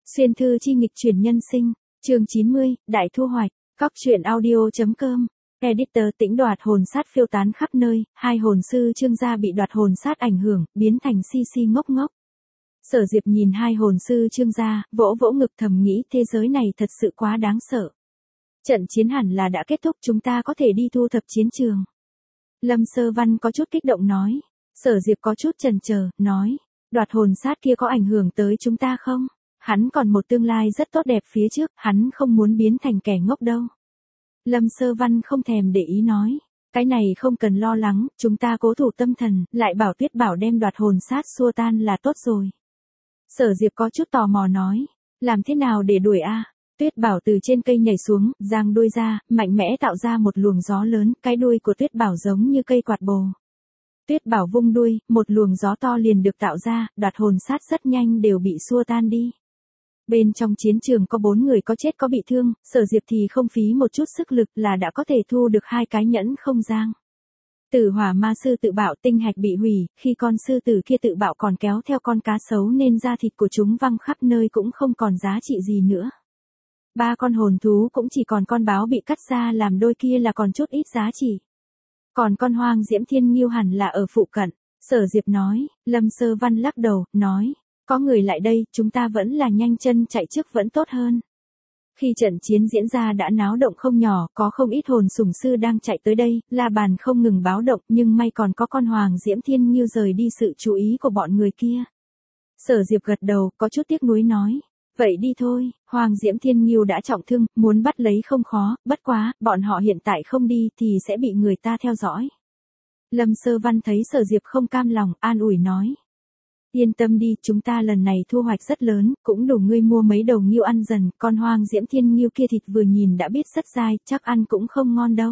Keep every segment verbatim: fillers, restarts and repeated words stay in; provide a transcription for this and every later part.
Xuyên thư chi nghịch chuyển nhân sinh, chương chín mươi, đại thu hoạch, cóc truyện audio.com, editor Tĩnh đoạt hồn sát phiêu tán khắp nơi, hai hồn sư Trương gia bị đoạt hồn sát ảnh hưởng, biến thành si si ngốc ngốc. Sở Diệp nhìn hai hồn sư Trương gia, vỗ vỗ ngực thầm nghĩ thế giới này thật sự quá đáng sợ. Trận chiến hẳn là đã kết thúc, chúng ta có thể đi thu thập chiến trường. Lâm Sơ Văn có chút kích động nói. Sở Diệp có chút chần chờ, nói, đoạt hồn sát kia có ảnh hưởng tới chúng ta không? Hắn còn một tương lai rất tốt đẹp phía trước, hắn không muốn biến thành kẻ ngốc đâu. Lâm Sơ Văn không thèm để ý nói, cái này không cần lo lắng, chúng ta cố thủ tâm thần, lại bảo Tuyết Bảo đem đoạt hồn sát xua tan là tốt rồi. Sở Diệp có chút tò mò nói, làm thế nào để đuổi a? Tuyết Bảo từ trên cây nhảy xuống, giang đuôi ra, mạnh mẽ tạo ra một luồng gió lớn, cái đuôi của Tuyết Bảo giống như cây quạt bồ. Tuyết Bảo vung đuôi, một luồng gió to liền được tạo ra, đoạt hồn sát rất nhanh đều bị xua tan đi. Bên trong chiến trường có bốn người có chết có bị thương, Sở Diệp thì không phí một chút sức lực là đã có thể thu được hai cái nhẫn không gian. Tử hỏa ma sư tự bạo tinh hạch bị hủy, khi con sư tử kia tự bạo còn kéo theo con cá sấu nên da thịt của chúng văng khắp nơi cũng không còn giá trị gì nữa. Ba con hồn thú cũng chỉ còn con báo bị cắt ra làm đôi kia là còn chút ít giá trị. Còn con hoang diễm thiên nghiêu hẳn là ở phụ cận. Sở Diệp nói, Lâm Sơ Văn lắc đầu, nói, có người lại đây, chúng ta vẫn là nhanh chân chạy trước vẫn tốt hơn. Khi trận chiến diễn ra đã náo động không nhỏ, có không ít hồn sủng sư đang chạy tới đây, la bàn không ngừng báo động nhưng may còn có con hoàng diễm thiên nghiêu rời đi sự chú ý của bọn người kia. Sở Diệp gật đầu, có chút tiếc nuối nói. Vậy đi thôi, Hoàng Diễm Thiên Nghiêu đã trọng thương, muốn bắt lấy không khó, bất quá, bọn họ hiện tại không đi thì sẽ bị người ta theo dõi. Lâm Sơ Văn thấy Sở Diệp không cam lòng, an ủi nói. Yên tâm đi, chúng ta lần này thu hoạch rất lớn, cũng đủ ngươi mua mấy đầu nghiêu ăn dần, con Hoàng Diễm Thiên Nghiêu kia thịt vừa nhìn đã biết rất dai, chắc ăn cũng không ngon đâu.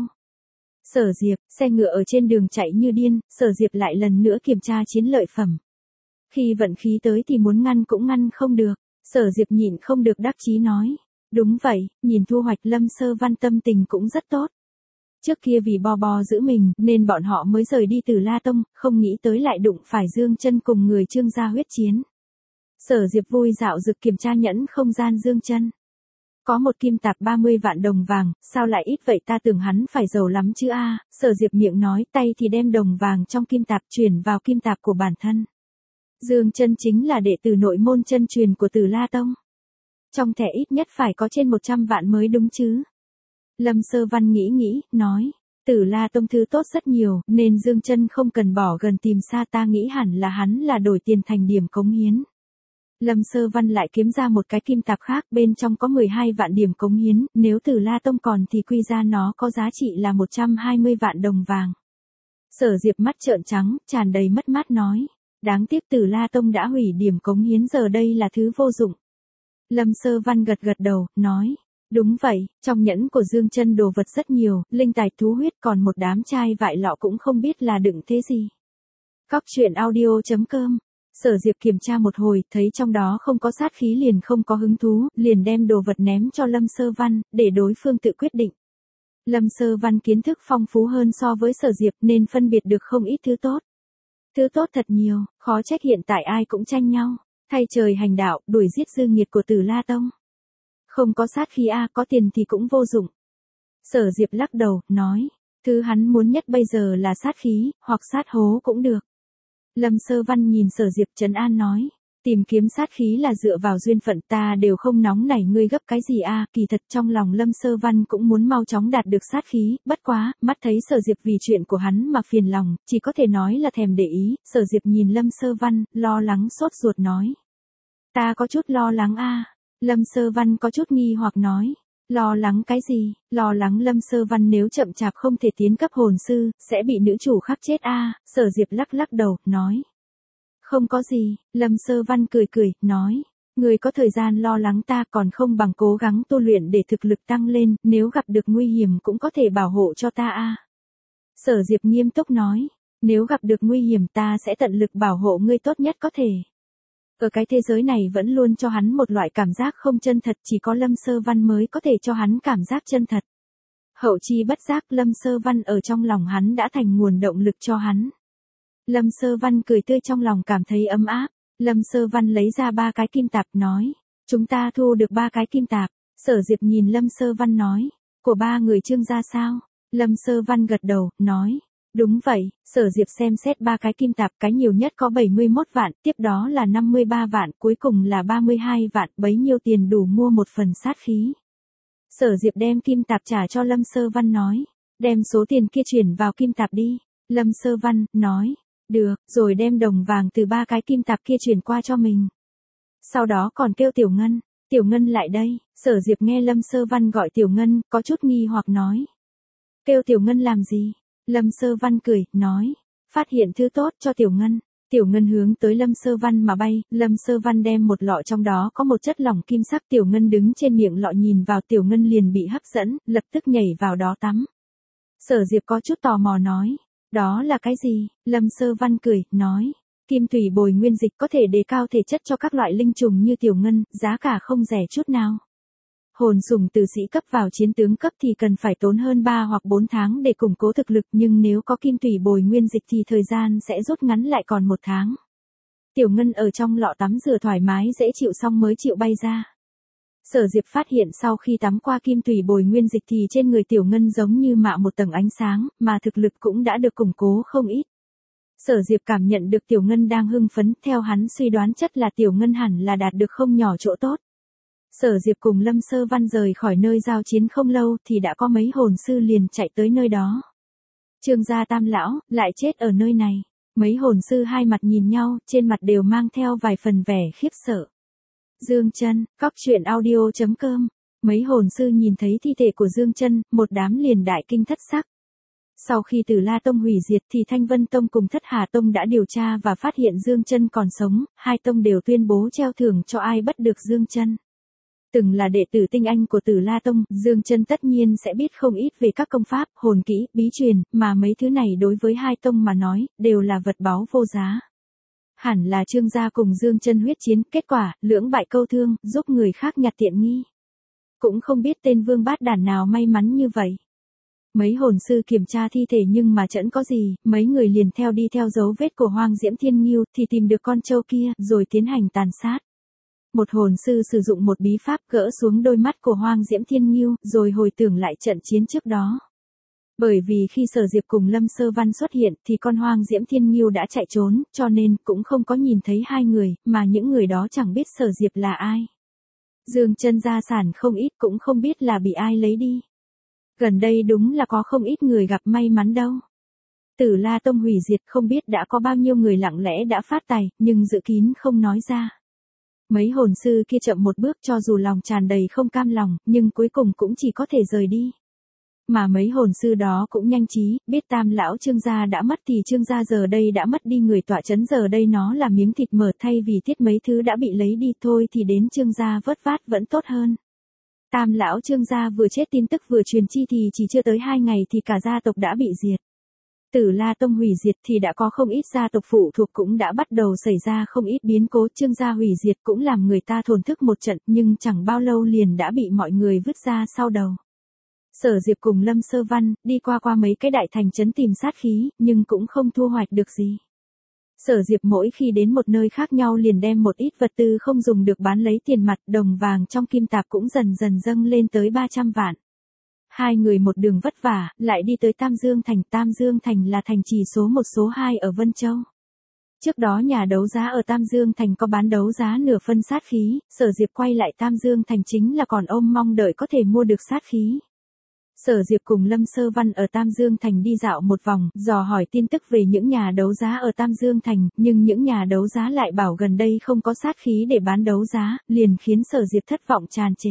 Sở Diệp, xe ngựa ở trên đường chạy như điên, Sở Diệp lại lần nữa kiểm tra chiến lợi phẩm. Khi vận khí tới thì muốn ngăn cũng ngăn không được. Sở Diệp nhịn không được đắc chí nói. Đúng vậy, nhìn thu hoạch Lâm Sơ Văn tâm tình cũng rất tốt. Trước kia vì bo bo giữ mình nên bọn họ mới rời đi từ La Tông, không nghĩ tới lại đụng phải Dương Chân cùng người Trương gia huyết chiến. Sở Diệp vui dạo dực kiểm tra nhẫn không gian Dương Chân. Có một kim tạp ba mươi vạn đồng vàng, sao lại ít vậy, ta tưởng hắn phải giàu lắm chứ a. Sở Diệp miệng nói, tay thì đem đồng vàng trong kim tạp chuyển vào kim tạp của bản thân. Dương Chân chính là đệ tử nội môn chân truyền của Từ La Tông. Trong thẻ ít nhất phải có trên một trăm vạn mới đúng chứ. Lâm Sơ Văn nghĩ nghĩ, nói, Từ La Tông thứ tốt rất nhiều, nên Dương Chân không cần bỏ gần tìm xa, ta nghĩ hẳn là hắn là đổi tiền thành điểm cống hiến. Lâm Sơ Văn lại kiếm ra một cái kim tạp khác, bên trong có mười hai vạn điểm cống hiến, nếu Từ La Tông còn thì quy ra nó có giá trị là một trăm hai mươi vạn đồng vàng. Sở Diệp mắt trợn trắng, tràn đầy mất mát nói. Đáng tiếc Từ La Tông đã hủy điểm cống hiến, giờ đây là thứ vô dụng. Lâm Sơ Văn gật gật đầu, nói, đúng vậy, trong nhẫn của Dương Chân đồ vật rất nhiều, linh tài thú huyết, còn một đám chai vại lọ cũng không biết là đựng thế gì. Cóc truyện audio.com. Sở Diệp kiểm tra một hồi, thấy trong đó không có sát khí liền không có hứng thú, liền đem đồ vật ném cho Lâm Sơ Văn, để đối phương tự quyết định. Lâm Sơ Văn kiến thức phong phú hơn so với Sở Diệp nên phân biệt được không ít thứ tốt. Thứ tốt thật nhiều, khó trách hiện tại ai cũng tranh nhau, thay trời hành đạo, đuổi giết dư nghiệt của Từ La Tông. Không có sát khí a, có tiền thì cũng vô dụng. Sở Diệp lắc đầu, nói, thứ hắn muốn nhất bây giờ là sát khí, hoặc sát hố cũng được. Lâm Sơ Văn nhìn Sở Diệp trấn an nói, tìm kiếm sát khí là dựa vào duyên phận, ta đều không nóng nảy ngươi gấp cái gì a. Kỳ thật trong lòng Lâm Sơ Văn cũng muốn mau chóng đạt được sát khí, bất quá, mắt thấy Sở Diệp vì chuyện của hắn mà phiền lòng, chỉ có thể nói là thèm để ý. Sở Diệp nhìn Lâm Sơ Văn, lo lắng sốt ruột nói. Ta có chút lo lắng a. Lâm Sơ Văn có chút nghi hoặc nói. Lo lắng cái gì? Lo lắng Lâm Sơ Văn nếu chậm chạp không thể tiến cấp hồn sư, sẽ bị nữ chủ khắc chết a. Sở Diệp lắc lắc đầu, nói. Không có gì, Lâm Sơ Văn cười cười, nói, người có thời gian lo lắng ta còn không bằng cố gắng tu luyện để thực lực tăng lên, nếu gặp được nguy hiểm cũng có thể bảo hộ cho ta a. Sở Diệp nghiêm túc nói, nếu gặp được nguy hiểm ta sẽ tận lực bảo hộ ngươi tốt nhất có thể. Ở cái thế giới này vẫn luôn cho hắn một loại cảm giác không chân thật, chỉ có Lâm Sơ Văn mới có thể cho hắn cảm giác chân thật. Hậu chi bất giác Lâm Sơ Văn ở trong lòng hắn đã thành nguồn động lực cho hắn. Lâm Sơ Văn cười tươi trong lòng cảm thấy ấm áp. Lâm Sơ Văn lấy ra ba cái kim tạp nói. Chúng ta thu được ba cái kim tạp. Sở Diệp nhìn Lâm Sơ Văn nói. Của ba người Trương gia sao? Lâm Sơ Văn gật đầu, nói. Đúng vậy, Sở Diệp xem xét ba cái kim tạp, cái nhiều nhất có bảy mươi mốt vạn, tiếp đó là năm mươi ba vạn, cuối cùng là ba mươi hai vạn, bấy nhiêu tiền đủ mua một phần sát khí. Sở Diệp đem kim tạp trả cho Lâm Sơ Văn nói. Đem số tiền kia chuyển vào kim tạp đi. Lâm Sơ Văn, nói. Được, rồi đem đồng vàng từ ba cái kim tạp kia chuyển qua cho mình. Sau đó còn kêu Tiểu Ngân. Tiểu Ngân lại đây. Sở Diệp nghe Lâm Sơ Văn gọi Tiểu Ngân, có chút nghi hoặc nói. Kêu Tiểu Ngân làm gì? Lâm Sơ Văn cười, nói. Phát hiện thứ tốt cho Tiểu Ngân. Tiểu Ngân hướng tới Lâm Sơ Văn mà bay, Lâm Sơ Văn đem một lọ trong đó có một chất lỏng kim sắc. Tiểu Ngân đứng trên miệng lọ nhìn vào, Tiểu Ngân liền bị hấp dẫn, lập tức nhảy vào đó tắm. Sở Diệp có chút tò mò nói. Đó là cái gì? Lâm Sơ Văn cười, nói. Kim thủy bồi nguyên dịch có thể đề cao thể chất cho các loại linh trùng như Tiểu Ngân, giá cả không rẻ chút nào. Hồn sủng từ sĩ cấp vào chiến tướng cấp thì cần phải tốn hơn ba hoặc bốn tháng để củng cố thực lực, nhưng nếu có kim thủy bồi nguyên dịch thì thời gian sẽ rút ngắn lại còn một tháng. Tiểu Ngân ở trong lọ tắm rửa thoải mái dễ chịu xong mới chịu bay ra. Sở Diệp phát hiện sau khi tắm qua kim thủy bồi nguyên dịch thì trên người Tiểu Ngân giống như mạ một tầng ánh sáng, mà thực lực cũng đã được củng cố không ít. Sở Diệp cảm nhận được Tiểu Ngân đang hưng phấn, theo hắn suy đoán chất là Tiểu Ngân hẳn là đạt được không nhỏ chỗ tốt. Sở Diệp cùng Lâm Sơ Văn rời khỏi nơi giao chiến không lâu thì đã có mấy hồn sư liền chạy tới nơi đó. Trương gia Tam lão lại chết ở nơi này. Mấy hồn sư hai mặt nhìn nhau, trên mặt đều mang theo vài phần vẻ khiếp sợ. Dương Chân, cóc truyện audio chấm com. Mấy hồn sư nhìn thấy thi thể của Dương Chân, một đám liền đại kinh thất sắc. Sau khi Tử La Tông hủy diệt thì Thanh Vân Tông cùng Thất Hà Tông đã điều tra và phát hiện Dương Chân còn sống, hai tông đều tuyên bố treo thưởng cho ai bắt được Dương Chân. Từng là đệ tử tinh anh của Tử La Tông, Dương Chân tất nhiên sẽ biết không ít về các công pháp, hồn kỹ, bí truyền, mà mấy thứ này đối với hai tông mà nói, đều là vật báu vô giá. Hẳn là Trương gia cùng Dương Chân huyết chiến, kết quả, lưỡng bại câu thương, giúp người khác nhặt tiện nghi. Cũng không biết tên vương bát đản nào may mắn như vậy. Mấy hồn sư kiểm tra thi thể nhưng mà chẳng có gì, mấy người liền theo đi theo dấu vết của Hoang Diễm Thiên Ngưu thì tìm được con trâu kia, rồi tiến hành tàn sát. Một hồn sư sử dụng một bí pháp gỡ xuống đôi mắt của Hoang Diễm Thiên Ngưu, rồi hồi tưởng lại trận chiến trước đó. Bởi vì khi Sở Diệp cùng Lâm Sơ Văn xuất hiện thì con Hoang Diễm Thiên Ngưu đã chạy trốn, cho nên cũng không có nhìn thấy hai người, mà những người đó chẳng biết Sở Diệp là ai. Dương Chân gia sản không ít cũng không biết là bị ai lấy đi. Gần đây đúng là có không ít người gặp may mắn đâu. Tử La Tông hủy diệt không biết đã có bao nhiêu người lặng lẽ đã phát tài, nhưng dự kín không nói ra. Mấy hồn sư kia chậm một bước cho dù lòng tràn đầy không cam lòng, nhưng cuối cùng cũng chỉ có thể rời đi. Mà mấy hồn sư đó cũng nhanh trí, biết Tam lão Trương gia đã mất thì Trương gia giờ đây đã mất đi người tọa chấn, giờ đây nó là miếng thịt mở, thay vì thiết mấy thứ đã bị lấy đi thôi thì đến Trương gia vớt vát vẫn tốt hơn. Tam lão Trương gia vừa chết tin tức vừa truyền chi thì chỉ chưa tới hai ngày thì cả gia tộc đã bị diệt. Tử La Tông hủy diệt thì đã có không ít gia tộc phụ thuộc cũng đã bắt đầu xảy ra không ít biến cố, Trương gia hủy diệt cũng làm người ta thổn thức một trận, nhưng chẳng bao lâu liền đã bị mọi người vứt ra sau đầu. Sở Diệp cùng Lâm Sơ Văn đi qua qua mấy cái đại thành trấn tìm sát khí, nhưng cũng không thu hoạch được gì. Sở Diệp mỗi khi đến một nơi khác nhau liền đem một ít vật tư không dùng được bán lấy tiền mặt, đồng vàng trong kim tạp cũng dần dần dâng lên tới ba trăm vạn. Hai người một đường vất vả, lại đi tới Tam Dương Thành. Tam Dương Thành là thành trì số một số hai ở Vân Châu. Trước đó nhà đấu giá ở Tam Dương Thành có bán đấu giá nửa phân sát khí, Sở Diệp quay lại Tam Dương Thành chính là còn ôm mong đợi có thể mua được sát khí. Sở Diệp cùng Lâm Sơ Văn ở Tam Dương Thành đi dạo một vòng, dò hỏi tin tức về những nhà đấu giá ở Tam Dương Thành, nhưng những nhà đấu giá lại bảo gần đây không có sát khí để bán đấu giá, liền khiến Sở Diệp thất vọng tràn trề.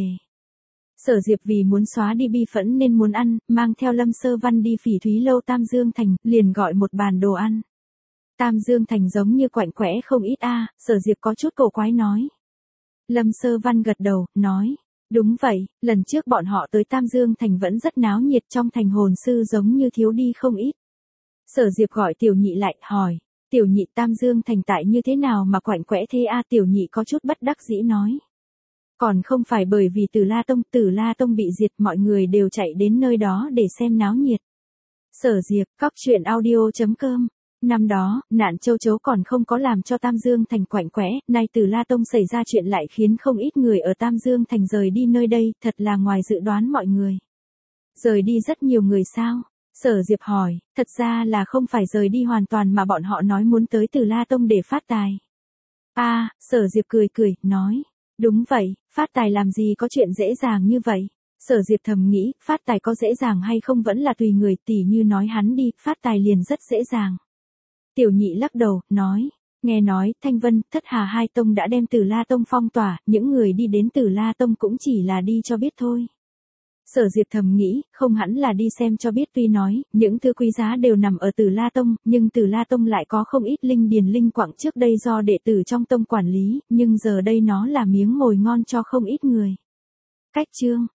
Sở Diệp vì muốn xóa đi bi phẫn nên muốn ăn, mang theo Lâm Sơ Văn đi Phỉ Thúy Lâu Tam Dương Thành, liền gọi một bàn đồ ăn. Tam Dương Thành giống như quạnh quẽ không ít a, à, Sở Diệp có chút cổ quái nói. Lâm Sơ Văn gật đầu, nói. Đúng vậy, lần trước bọn họ tới Tam Dương Thành vẫn rất náo nhiệt, trong thành hồn sư giống như thiếu đi không ít. Sở Diệp gọi Tiểu Nhị lại, hỏi. Tiểu Nhị, Tam Dương Thành tại như thế nào mà quạnh quẽ thế a? À, Tiểu Nhị có chút bất đắc dĩ nói. Còn không phải bởi vì Tử La Tông, Tử La Tông bị diệt mọi người đều chạy đến nơi đó để xem náo nhiệt. Sở Diệp, cóc truyện audio chấm com Năm đó, nạn châu chấu còn không có làm cho Tam Dương Thành quạnh quẽ, nay Từ La Tông xảy ra chuyện lại khiến không ít người ở Tam Dương Thành rời đi nơi đây, thật là ngoài dự đoán mọi người. Rời đi rất nhiều người sao? Sở Diệp hỏi, thật ra là không phải rời đi hoàn toàn mà bọn họ nói muốn tới Từ La Tông để phát tài. À, Sở Diệp cười cười, nói, đúng vậy, phát tài làm gì có chuyện dễ dàng như vậy. Sở Diệp thầm nghĩ, phát tài có dễ dàng hay không vẫn là tùy người, tỉ như nói hắn đi, phát tài liền rất dễ dàng. Tiểu Nhị lắc đầu, nói, nghe nói, Thanh Vân, Thất Hà hai tông đã đem Từ La Tông phong tỏa, những người đi đến Từ La Tông cũng chỉ là đi cho biết thôi. Sở Diệp thầm nghĩ, không hẳn là đi xem cho biết, tuy nói, những thứ quý giá đều nằm ở Từ La Tông, nhưng Từ La Tông lại có không ít linh điền linh quặng trước đây do đệ tử trong tông quản lý, nhưng giờ đây nó là miếng mồi ngon cho không ít người. Cách chương